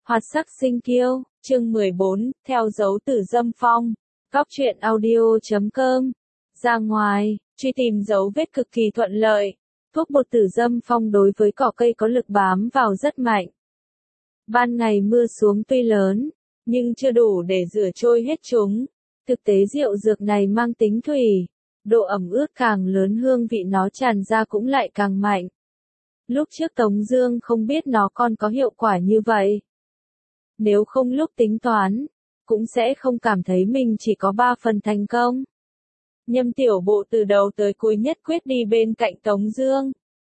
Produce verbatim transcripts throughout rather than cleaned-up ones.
Hoạt sắc sinh kiêu, chương mười bốn, theo dấu Tử Dâm Phong. Góc truyện audio chấm com. Ra ngoài, truy tìm dấu vết cực kỳ thuận lợi. Thuốc bột Tử Dâm Phong đối với cỏ cây có lực bám vào rất mạnh. Ban ngày mưa xuống tuy lớn, nhưng chưa đủ để rửa trôi hết chúng. Thực tế rượu dược này mang tính thủy, độ ẩm ướt càng lớn hương vị nó tràn ra cũng lại càng mạnh. Lúc trước Tống Dương không biết nó còn có hiệu quả như vậy. Nếu không lúc tính toán, cũng sẽ không cảm thấy mình chỉ có ba phần thành công. Nhâm Tiểu Bộ từ đầu tới cuối nhất quyết đi bên cạnh Tống Dương.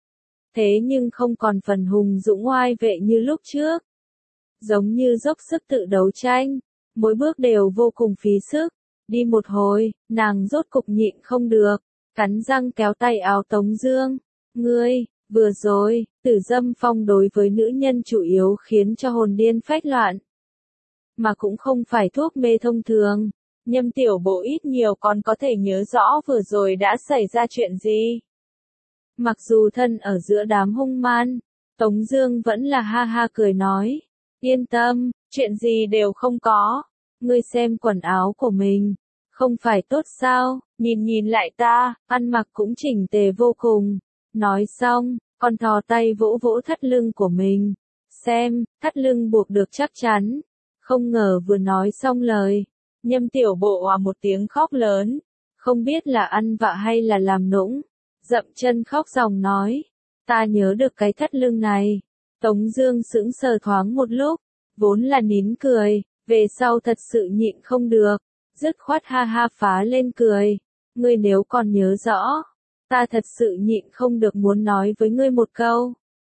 Thế nhưng không còn phần hùng dũng oai vệ như lúc trước. Giống như dốc sức tự đấu tranh, mỗi bước đều vô cùng phí sức. Đi một hồi, nàng rốt cục nhịn không được, cắn răng kéo tay áo Tống Dương. Ngươi, vừa rồi, Tử Dâm Phong đối với nữ nhân chủ yếu khiến cho hồn điên phách loạn. Mà cũng không phải thuốc mê thông thường. Nhâm Tiểu Bộ ít nhiều còn có thể nhớ rõ vừa rồi đã xảy ra chuyện gì. Mặc dù thân ở giữa đám hung man, Tống Dương vẫn là ha ha cười nói. Yên tâm, chuyện gì đều không có. Ngươi xem quần áo của mình, không phải tốt sao, nhìn nhìn lại ta, ăn mặc cũng chỉnh tề vô cùng. Nói xong, còn thò tay vỗ vỗ thắt lưng của mình. Xem, thắt lưng buộc được chắc chắn. Không ngờ vừa nói xong lời, Nhâm Tiểu Bộ òa một tiếng khóc lớn. Không biết là ăn vạ hay là làm nũng. Dậm chân khóc ròng nói. Ta nhớ được cái thắt lưng này. Tống Dương sững sờ thoáng một lúc, vốn là nín cười, về sau thật sự nhịn không được, dứt khoát ha ha phá lên cười. Ngươi nếu còn nhớ rõ, ta thật sự nhịn không được muốn nói với ngươi một câu.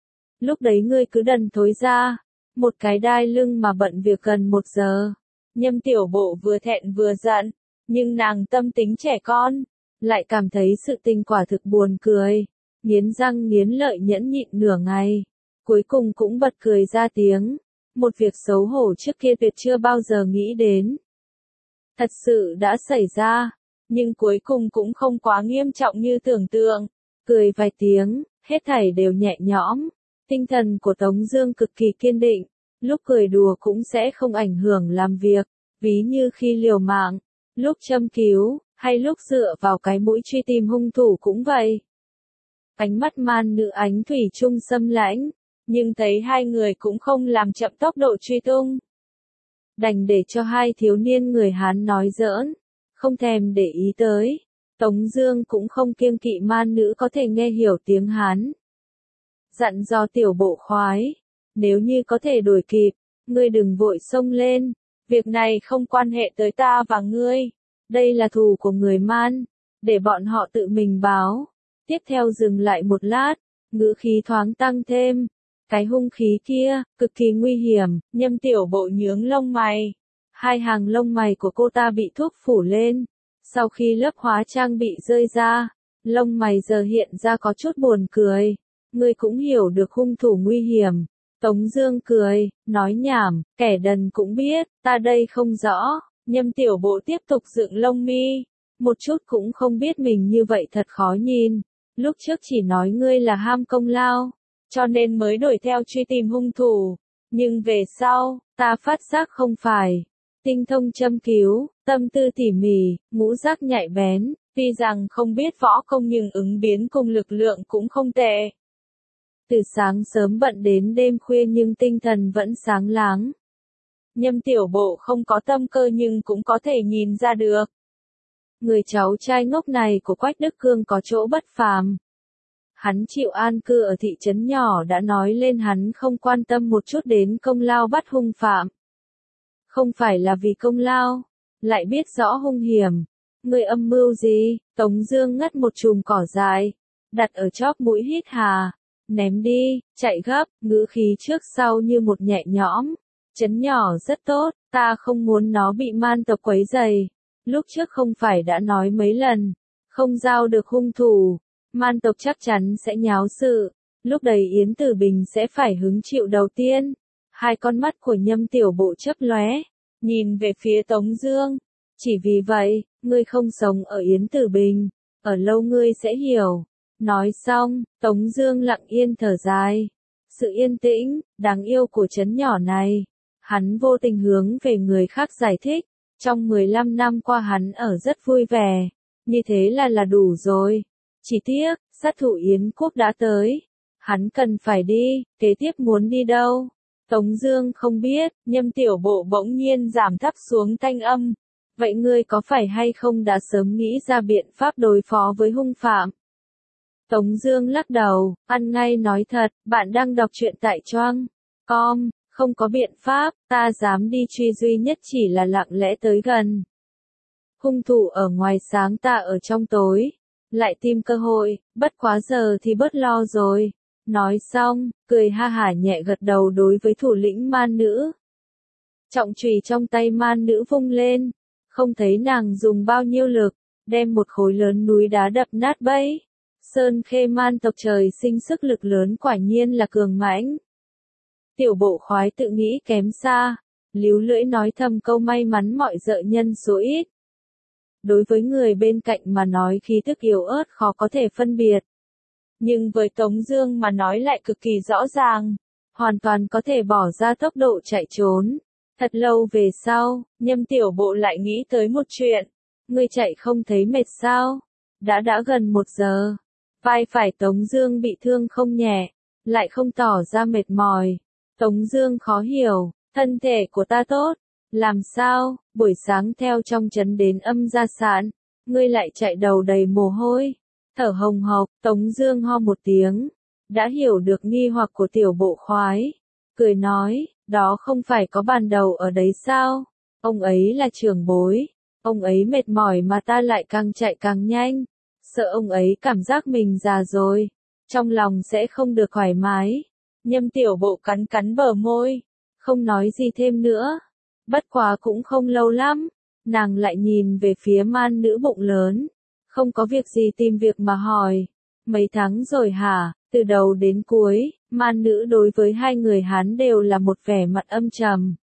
Lúc đấy ngươi cứ đần thối ra, một cái đai lưng mà bận việc gần một giờ. Nhâm Tiểu Bộ vừa thẹn vừa giận, nhưng nàng tâm tính trẻ con, lại cảm thấy sự tình quả thực buồn cười, nghiến răng nghiến lợi nhẫn nhịn nửa ngày, cuối cùng cũng bật cười ra tiếng. Một việc xấu hổ trước kia tuyệt chưa bao giờ nghĩ đến. Thật sự đã xảy ra, nhưng cuối cùng cũng không quá nghiêm trọng như tưởng tượng. Cười vài tiếng, hết thảy đều nhẹ nhõm. Tinh thần của Tống Dương cực kỳ kiên định, lúc cười đùa cũng sẽ không ảnh hưởng làm việc, ví như khi liều mạng, lúc châm cứu, hay lúc dựa vào cái mũi truy tìm hung thủ cũng vậy. Ánh mắt man nữ ánh thủy chung xâm lãnh, nhưng thấy hai người cũng không làm chậm tốc độ truy tung. Đành để cho hai thiếu niên người Hán nói giỡn, không thèm để ý tới. Tống Dương cũng không kiêng kỵ man nữ có thể nghe hiểu tiếng Hán. Dặn dò Tiểu Bộ khoái, nếu như có thể đuổi kịp, ngươi đừng vội xông lên. Việc này không quan hệ tới ta và ngươi. Đây là thù của người Man, để bọn họ tự mình báo. Tiếp theo dừng lại một lát, ngữ khí thoáng tăng thêm. Cái hung khí kia, cực kỳ nguy hiểm. Nhâm Tiểu Bộ nhướng lông mày. Hai hàng lông mày của cô ta bị thuốc phủ lên. Sau khi lớp hóa trang bị rơi ra, lông mày giờ hiện ra có chút buồn cười. Ngươi cũng hiểu được hung thủ nguy hiểm. Tống Dương cười, nói nhảm, kẻ đần cũng biết, ta đây không rõ. Nhâm Tiểu Bộ tiếp tục dựng lông mi, một chút cũng không biết mình như vậy thật khó nhìn. Lúc trước chỉ nói ngươi là ham công lao, cho nên mới đuổi theo truy tìm hung thủ. Nhưng về sau, ta phát giác không phải. Tinh thông châm cứu, tâm tư tỉ mỉ, ngũ giác nhạy bén, tuy rằng không biết võ công nhưng ứng biến cùng lực lượng cũng không tệ. Từ sáng sớm bận đến đêm khuya nhưng tinh thần vẫn sáng láng. Nhâm Tiểu Bộ không có tâm cơ nhưng cũng có thể nhìn ra được. Người cháu trai ngốc này của Quách Đức Cương có chỗ bất phàm. Hắn chịu an cư ở thị trấn nhỏ đã nói lên hắn không quan tâm một chút đến công lao bắt hung phạm. Không phải là vì công lao, lại biết rõ hung hiểm. Người âm mưu gì? Tống Dương ngắt một chùm cỏ dài, đặt ở chóp mũi hít hà. Ném đi, chạy gấp, ngữ khí trước sau như một nhẹ nhõm. Trấn nhỏ rất tốt, ta không muốn nó bị man tộc quấy rầy. Lúc trước không phải đã nói mấy lần, không giao được hung thủ, man tộc chắc chắn sẽ nháo sự. Lúc đấy Yến Tử Bình sẽ phải hứng chịu đầu tiên. Hai con mắt của Nhâm Tiểu Bộ chớp lóe, nhìn về phía Tống Dương. Chỉ vì vậy, ngươi không sống ở Yến Tử Bình, ở lâu ngươi sẽ hiểu. Nói xong, Tống Dương lặng yên thở dài. Sự yên tĩnh, đáng yêu của trấn nhỏ này, Hắn vô tình hướng về người khác giải thích, trong mười lăm năm qua hắn ở rất vui vẻ, như thế là là đủ rồi. Chỉ tiếc, sát thủ Yến Quốc đã tới, hắn cần phải đi, kế tiếp muốn đi đâu? Tống Dương không biết, Nhâm Tiểu Bộ bỗng nhiên giảm thấp xuống thanh âm. Vậy ngươi có phải hay không đã sớm nghĩ ra biện pháp đối phó với hung phạm? Tống Dương lắc đầu, ăn ngay nói thật, bạn đang đọc truyện tại Choang com, không có biện pháp, ta dám đi truy duy nhất chỉ là lặng lẽ tới gần. Hung thủ ở ngoài sáng, ta ở trong tối, lại tìm cơ hội, bất quá giờ thì bớt lo rồi. Nói xong, cười ha hả nhẹ gật đầu đối với thủ lĩnh man nữ. Trọng chùy trong tay man nữ vung lên, không thấy nàng dùng bao nhiêu lực, đem một khối lớn núi đá đập nát bấy. Sơn Khê man tộc trời sinh sức lực lớn, quả nhiên là cường mãnh. Tiểu Bộ Khoái tự nghĩ kém xa, líu lưỡi nói thầm câu may mắn mọi dợ nhân số ít. Đối với người bên cạnh mà nói khí tức yếu ớt khó có thể phân biệt. Nhưng với Tống Dương mà nói lại cực kỳ rõ ràng, hoàn toàn có thể bỏ ra tốc độ chạy trốn. Thật lâu về sau, Nhâm Tiểu Bộ lại nghĩ tới một chuyện. Ngươi chạy không thấy mệt sao? Đã đã gần một giờ. Vai phải Tống Dương bị thương không nhẹ, lại không tỏ ra mệt mỏi. Tống Dương khó hiểu, thân thể của ta tốt. Làm sao, buổi sáng theo trong trấn đến Âm Gia Sạn, ngươi lại chạy đầu đầy mồ hôi, thở hồng hộc. Tống Dương ho một tiếng, đã hiểu được nghi hoặc của Tiểu Bộ Khoái, cười nói, đó không phải có bàn đầu ở đấy sao? Ông ấy là trưởng bối, ông ấy mệt mỏi mà ta lại càng chạy càng nhanh, sợ ông ấy cảm giác mình già rồi, trong lòng sẽ không được thoải mái. Nhâm Tiểu Bộ cắn cắn bờ môi, không nói gì thêm nữa. Bất quá cũng không lâu lắm, nàng lại nhìn về phía man nữ bụng lớn, không có việc gì tìm việc mà hỏi, mấy tháng rồi hả? Từ đầu đến cuối, man nữ đối với hai người Hán đều là một vẻ mặt âm trầm.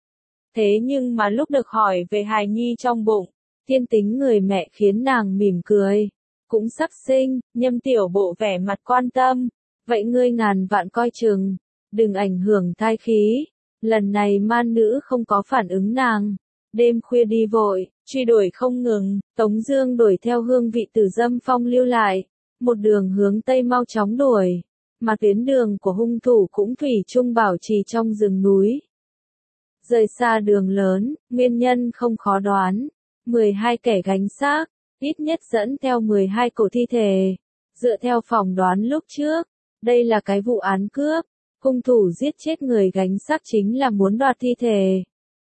Thế nhưng mà lúc được hỏi về hài nhi trong bụng, thiên tính người mẹ khiến nàng mỉm cười. Cũng sắp sinh, Nhâm Tiểu Bộ vẻ mặt quan tâm. Vậy ngươi ngàn vạn coi chừng, đừng ảnh hưởng thai khí. Lần này man nữ không có phản ứng nàng. Đêm khuya đi vội, truy đuổi không ngừng, Tống Dương đuổi theo hương vị Tử Dâm Phong lưu lại. Một đường hướng Tây mau chóng đuổi, mà tuyến đường của hung thủ cũng thủy chung bảo trì trong rừng núi. Rời xa đường lớn, nguyên nhân không khó đoán. mười hai kẻ gánh xác, ít nhất dẫn theo mười hai cổ thi thể. Dựa theo phỏng đoán lúc trước, đây là cái vụ án cướp. Hung thủ giết chết người gánh xác chính là muốn đoạt thi thể.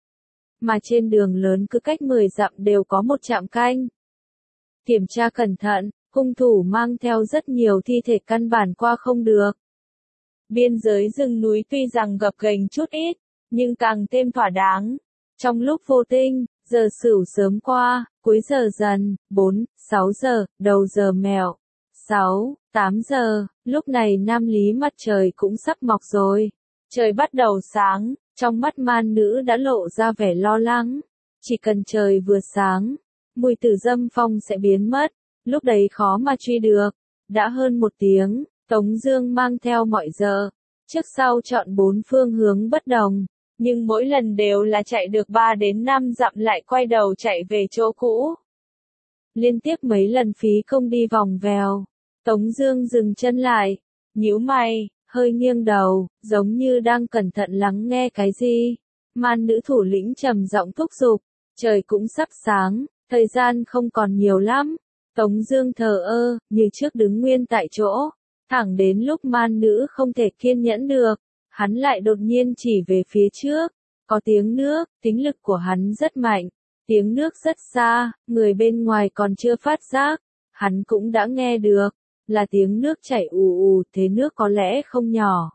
Mà trên đường lớn cứ cách mười dặm đều có một trạm canh. Kiểm tra cẩn thận, hung thủ mang theo rất nhiều thi thể căn bản qua không được. Biên giới rừng núi tuy rằng gập ghềnh chút ít, nhưng càng thêm thỏa đáng. Trong lúc vô tinh, giờ sửu sớm qua, cuối giờ dần, bốn, sáu giờ, đầu giờ mẹo, sáu, tám giờ, lúc này Nam Lý mặt trời cũng sắp mọc rồi. Trời bắt đầu sáng, trong mắt man nữ đã lộ ra vẻ lo lắng. Chỉ cần trời vừa sáng, mùi Tử Dâm Phong sẽ biến mất, lúc đấy khó mà truy được. Đã hơn một tiếng, Tống Dương mang theo mọi giờ, trước sau chọn bốn phương hướng bất đồng, nhưng mỗi lần đều là chạy được ba đến năm dặm lại quay đầu chạy về chỗ cũ. Liên tiếp mấy lần phí công đi vòng vèo, Tống Dương dừng chân lại, nhíu mày, hơi nghiêng đầu, giống như đang cẩn thận lắng nghe cái gì. Man nữ thủ lĩnh trầm giọng thúc giục, trời cũng sắp sáng, thời gian không còn nhiều lắm. Tống Dương thờ ơ, như trước đứng nguyên tại chỗ, thẳng đến lúc man nữ không thể kiên nhẫn được, hắn lại đột nhiên chỉ về phía trước. Có tiếng nước, tính lực của hắn rất mạnh, tiếng nước rất xa, người bên ngoài còn chưa phát giác, hắn cũng đã nghe được, là tiếng nước chảy ù ù, thế nước có lẽ không nhỏ.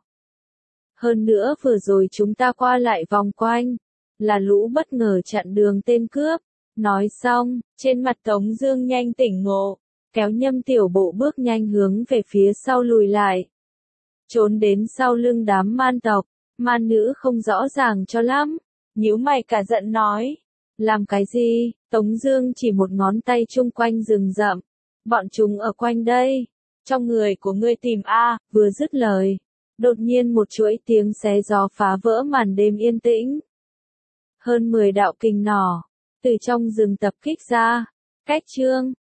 Hơn nữa vừa rồi chúng ta qua lại vòng quanh, là lũ bất ngờ chặn đường tên cướp. Nói xong, trên mặt Tống Dương nhanh tỉnh ngộ, kéo Nhâm Tiểu Bộ bước nhanh hướng về phía sau lùi lại. Trốn đến sau lưng đám man tộc, man nữ không rõ ràng cho lắm, nhíu mày cả giận nói, làm cái gì? Tống Dương chỉ một ngón tay chung quanh rừng rậm, bọn chúng ở quanh đây, trong người của ngươi tìm a. Vừa dứt lời, đột nhiên một chuỗi tiếng xé gió phá vỡ màn đêm yên tĩnh. hơn mười đạo kình nỏ từ trong rừng tập kích ra. Cách chương